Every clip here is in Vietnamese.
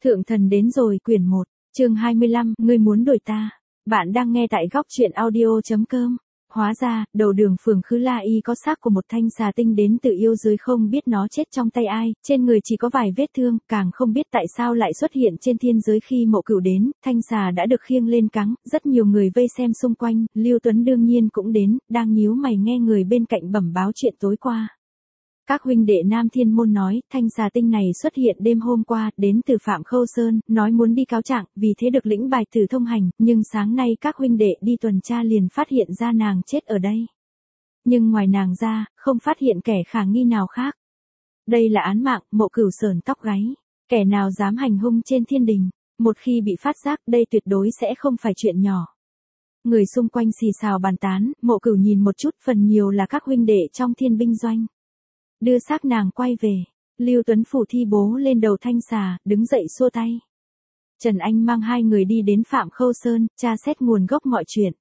Thượng thần đến rồi quyển 1, chương 25, ngươi muốn đuổi ta. Bạn đang nghe tại góc truyện audio.com. Hóa ra, đầu đường phường Khứ La Y có xác của một thanh xà tinh đến từ yêu giới, không biết nó chết trong tay ai, trên người chỉ có vài vết thương, càng không biết tại sao lại xuất hiện trên thiên giới. Khi Mộ Cửu đến, thanh xà đã được khiêng lên cáng, rất nhiều người vây xem xung quanh, Lưu Tuấn đương nhiên cũng đến, đang nhíu mày nghe người bên cạnh bẩm báo chuyện tối qua. Các huynh đệ Nam Thiên Môn nói, thanh xà tinh này xuất hiện đêm hôm qua, đến từ Phạm Khâu Sơn, nói muốn đi cáo trạng, vì thế được lĩnh bài tử thông hành, nhưng sáng nay các huynh đệ đi tuần tra liền phát hiện ra nàng chết ở đây. Nhưng ngoài nàng ra, không phát hiện kẻ khả nghi nào khác. Đây là án mạng. Mộ Cửu sởn tóc gáy. Kẻ nào dám hành hung trên thiên đình, một khi bị phát giác, đây tuyệt đối sẽ không phải chuyện nhỏ. Người xung quanh xì xào bàn tán, Mộ Cửu nhìn một chút, phần nhiều là các huynh đệ trong Thiên binh doanh. Đưa xác nàng quay về, Lưu Tuấn phủ thi bố lên đầu thanh xà, đứng dậy xua tay. Trần Anh mang hai người đi đến Phạm Khâu Sơn, tra xét nguồn gốc mọi chuyện.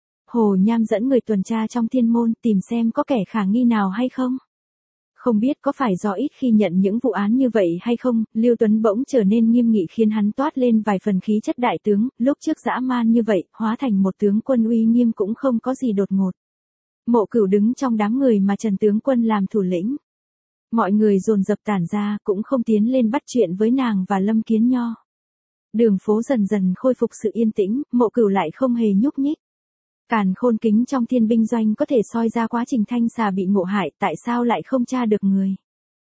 Hồ Nham dẫn người tuần tra trong thiên môn, tìm xem có kẻ khả nghi nào hay không. Không biết có phải do ít khi nhận những vụ án như vậy hay không, Lưu Tuấn bỗng trở nên nghiêm nghị khiến hắn toát lên vài phần khí chất đại tướng, lúc trước dã man như vậy, hóa thành một tướng quân uy nghiêm cũng không có gì đột ngột. Mộ Cửu đứng trong đám người mà Trần tướng quân làm thủ lĩnh. Mọi người dồn dập tản ra, cũng không tiến lên bắt chuyện với nàng và Lâm Kiến Nho. Đường phố dần dần khôi phục sự yên tĩnh, Mộ Cửu lại không hề nhúc nhích. Càn Khôn kính trong Thiên binh doanh có thể soi ra quá trình thanh xà bị ngộ hại, tại sao lại không tra được người.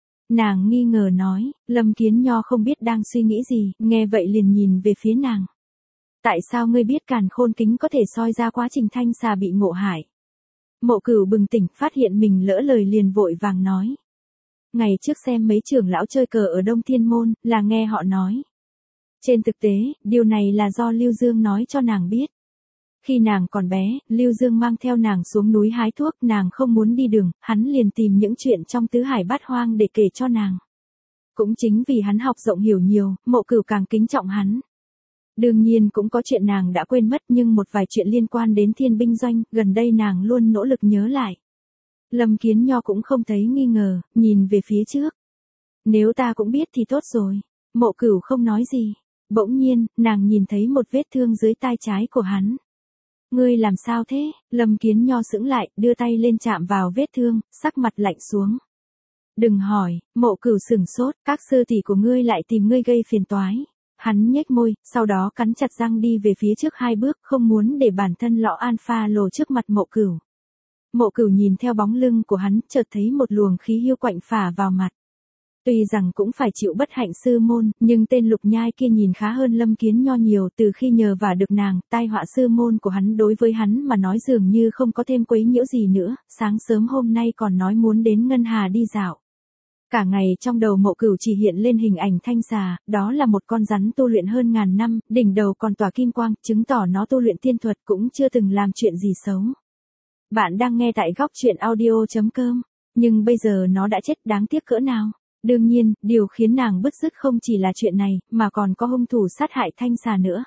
Nàng nghi ngờ nói, Lâm Kiến Nho không biết đang suy nghĩ gì, nghe vậy liền nhìn về phía nàng. Tại sao ngươi biết Càn Khôn kính có thể soi ra quá trình thanh xà bị ngộ hại? Mộ Cửu bừng tỉnh, phát hiện mình lỡ lời liền vội vàng nói. Ngày trước xem mấy trưởng lão chơi cờ ở Đông Thiên Môn, là nghe họ nói. Trên thực tế, điều này là do Lưu Dương nói cho nàng biết. Khi nàng còn bé, Lưu Dương mang theo nàng xuống núi hái thuốc, nàng không muốn đi đường, hắn liền tìm những chuyện trong tứ hải bát hoang để kể cho nàng. Cũng chính vì hắn học rộng hiểu nhiều, Mộ Cửu càng kính trọng hắn. Đương nhiên cũng có chuyện nàng đã quên mất, nhưng một vài chuyện liên quan đến Thiên binh doanh, gần đây nàng luôn nỗ lực nhớ lại. Lâm Kiến Nho cũng không thấy nghi ngờ, nhìn về phía trước. Nếu ta cũng biết thì tốt rồi. Mộ Cửu không nói gì. Bỗng nhiên, nàng nhìn thấy một vết thương dưới tai trái của hắn. Ngươi làm sao thế? Lâm Kiến Nho sững lại, đưa tay lên chạm vào vết thương, sắc mặt lạnh xuống. Đừng hỏi. Mộ Cửu sửng sốt, các sư tỷ của ngươi lại tìm ngươi gây phiền toái. Hắn nhếch môi, sau đó cắn chặt răng đi về phía trước 2 bước, không muốn để bản thân lọ alpha lộ trước mặt Mộ Cửu. Mộ Cửu nhìn theo bóng lưng của hắn, chợt thấy một luồng khí hiu quạnh phả vào mặt. Tuy rằng cũng phải chịu bất hạnh sư môn, nhưng tên Lục Nhai kia nhìn khá hơn Lâm Kiến Nho nhiều. Từ khi nhờ vả được nàng, tai họa sư môn của hắn đối với hắn mà nói dường như không có thêm quấy nhiễu gì nữa. Sáng sớm hôm nay còn nói muốn đến Ngân Hà đi dạo. Cả ngày trong đầu Mộ Cửu chỉ hiện lên hình ảnh thanh xà, đó là một con rắn tu luyện hơn ngàn năm, đỉnh đầu còn tỏa kim quang, chứng tỏ nó tu luyện tiên thuật, cũng chưa từng làm chuyện gì xấu. Bạn đang nghe tại góc truyện audio.com, nhưng bây giờ nó đã chết, đáng tiếc cỡ nào. Đương nhiên, điều khiến nàng bứt rứt không chỉ là chuyện này, mà còn có hung thủ sát hại thanh xà nữa.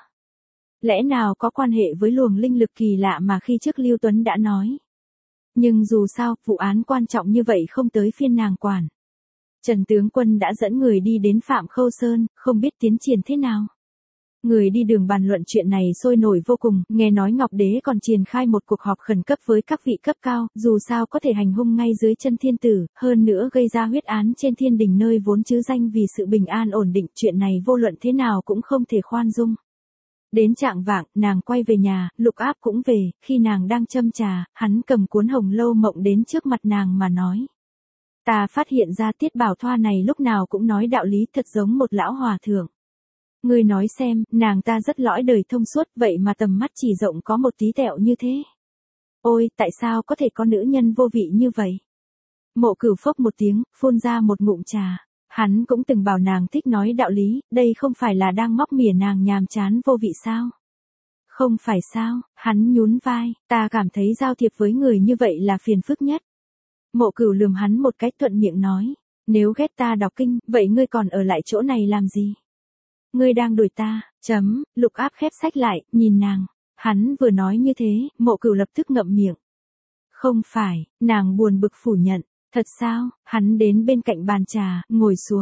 Lẽ nào có quan hệ với luồng linh lực kỳ lạ mà khi trước Lưu Tuấn đã nói. Nhưng dù sao, vụ án quan trọng như vậy không tới phiên nàng quản. Trần tướng quân đã dẫn người đi đến Phạm Khâu Sơn, không biết tiến triển thế nào. Người đi đường bàn luận chuyện này sôi nổi vô cùng, nghe nói Ngọc Đế còn triển khai một cuộc họp khẩn cấp với các vị cấp cao, dù sao có thể hành hung ngay dưới chân thiên tử, hơn nữa gây ra huyết án trên thiên đình nơi vốn chứ danh vì sự bình an ổn định, chuyện này vô luận thế nào cũng không thể khoan dung. Đến chạng vạng, nàng quay về nhà, Lục Áp cũng về, khi nàng đang châm trà, hắn cầm cuốn Hồng Lâu Mộng đến trước mặt nàng mà nói. Ta phát hiện ra Tiết Bảo Thoa này lúc nào cũng nói đạo lý, thật giống một lão hòa thượng. Ngươi nói xem, nàng ta rất lõi đời thông suốt, vậy mà tầm mắt chỉ rộng có một tí tẹo như thế. Ôi, tại sao có thể có nữ nhân vô vị như vậy? Mộ Cửu phốc một tiếng, phun ra một ngụm trà. Hắn cũng từng bảo nàng thích nói đạo lý, đây không phải là đang móc mỉa nàng nhàm chán vô vị sao? Không phải sao? Hắn nhún vai, ta cảm thấy giao thiệp với người như vậy là phiền phức nhất. Mộ Cửu lườm hắn một cái, thuận miệng nói, nếu ghét ta đọc kinh, vậy ngươi còn ở lại chỗ này làm gì? Ngươi đang đuổi ta, Lục Áp khép sách lại, nhìn nàng. Hắn vừa nói như thế, Mộ Cửu lập tức ngậm miệng. Không phải, nàng buồn bực phủ nhận. Thật sao? Hắn đến bên cạnh bàn trà, ngồi xuống.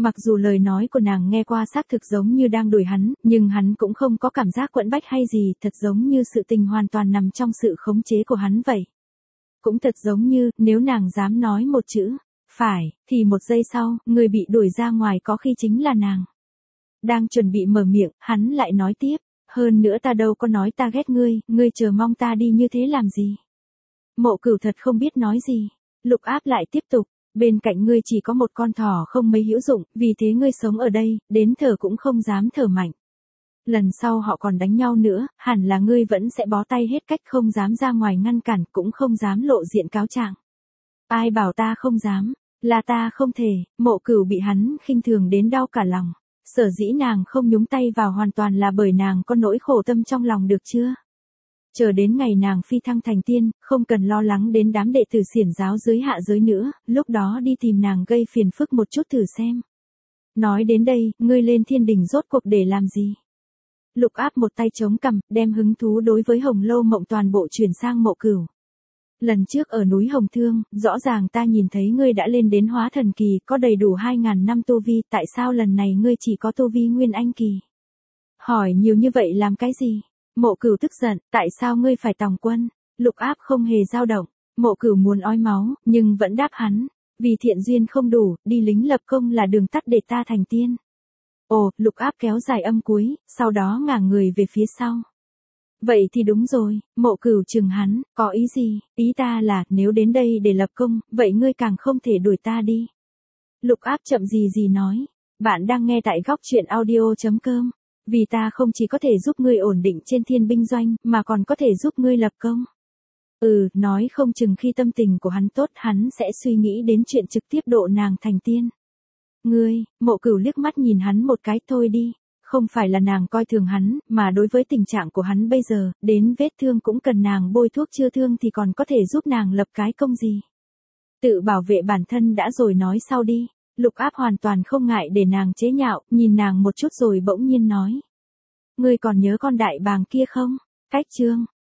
Mặc dù lời nói của nàng nghe qua xác thực giống như đang đuổi hắn, nhưng hắn cũng không có cảm giác quẫn bách hay gì, thật giống như sự tình hoàn toàn nằm trong sự khống chế của hắn vậy. Cũng thật giống như, nếu nàng dám nói một chữ, phải, thì một giây sau, người bị đuổi ra ngoài có khi chính là nàng. Đang chuẩn bị mở miệng, hắn lại nói tiếp, hơn nữa ta đâu có nói ta ghét ngươi chờ mong ta đi như thế làm gì. Mộ Cửu thật không biết nói gì. Lục Áp lại tiếp tục, bên cạnh ngươi chỉ có một con thỏ không mấy hữu dụng, vì thế ngươi sống ở đây, đến thở cũng không dám thở mạnh. Lần sau họ còn đánh nhau nữa, hẳn là ngươi vẫn sẽ bó tay hết cách, không dám ra ngoài ngăn cản, cũng không dám lộ diện cáo trạng. Ai bảo ta không dám, là ta không thể. Mộ Cửu bị hắn khinh thường đến đau cả lòng. Sở dĩ nàng không nhúng tay vào hoàn toàn là bởi nàng có nỗi khổ tâm trong lòng được chưa? Chờ đến ngày nàng phi thăng thành tiên, không cần lo lắng đến đám đệ tử xiển giáo dưới hạ giới nữa, lúc đó đi tìm nàng gây phiền phức một chút thử xem. Nói đến đây, ngươi lên thiên đình rốt cuộc để làm gì? Lục Áp một tay chống cằm, đem hứng thú đối với Hồng Lâu Mộng toàn bộ chuyển sang Mộ Cửu. Lần trước ở núi Hồng Thương, rõ ràng ta nhìn thấy ngươi đã lên đến hóa thần kỳ, có đầy đủ 2.000 năm tu vi, tại sao lần này ngươi chỉ có tu vi nguyên anh kỳ? Hỏi nhiều như vậy làm cái gì? Mộ Cửu tức giận, tại sao ngươi phải tòng quân? Lục Áp không hề dao động, Mộ Cửu muốn ói máu, nhưng vẫn đáp hắn, vì thiện duyên không đủ, đi lính lập công là đường tắt để ta thành tiên. Ồ, Lục Áp kéo dài âm cuối, sau đó ngả người về phía sau. Vậy thì đúng rồi, Mộ Cửu chừng hắn, có ý gì? Ý ta là, nếu đến đây để lập công, vậy ngươi càng không thể đuổi ta đi. Lục Áp chậm gì nói, bạn đang nghe tại góc truyện audio.com. Vì ta không chỉ có thể giúp ngươi ổn định trên thiên binh doanh, mà còn có thể giúp ngươi lập công. Nói không chừng khi tâm tình của hắn tốt, hắn sẽ suy nghĩ đến chuyện trực tiếp độ nàng thành tiên. Ngươi, Mộ Cửu liếc mắt nhìn hắn một cái, thôi đi. Không phải là nàng coi thường hắn, mà đối với tình trạng của hắn bây giờ, đến vết thương cũng cần nàng bôi thuốc chữa thương thì còn có thể giúp nàng lập cái công gì. Tự bảo vệ bản thân đã rồi nói sau đi. Lục Áp hoàn toàn không ngại để nàng chế nhạo, nhìn nàng một chút rồi bỗng nhiên nói. Ngươi còn nhớ con đại bàng kia không? Cách chương.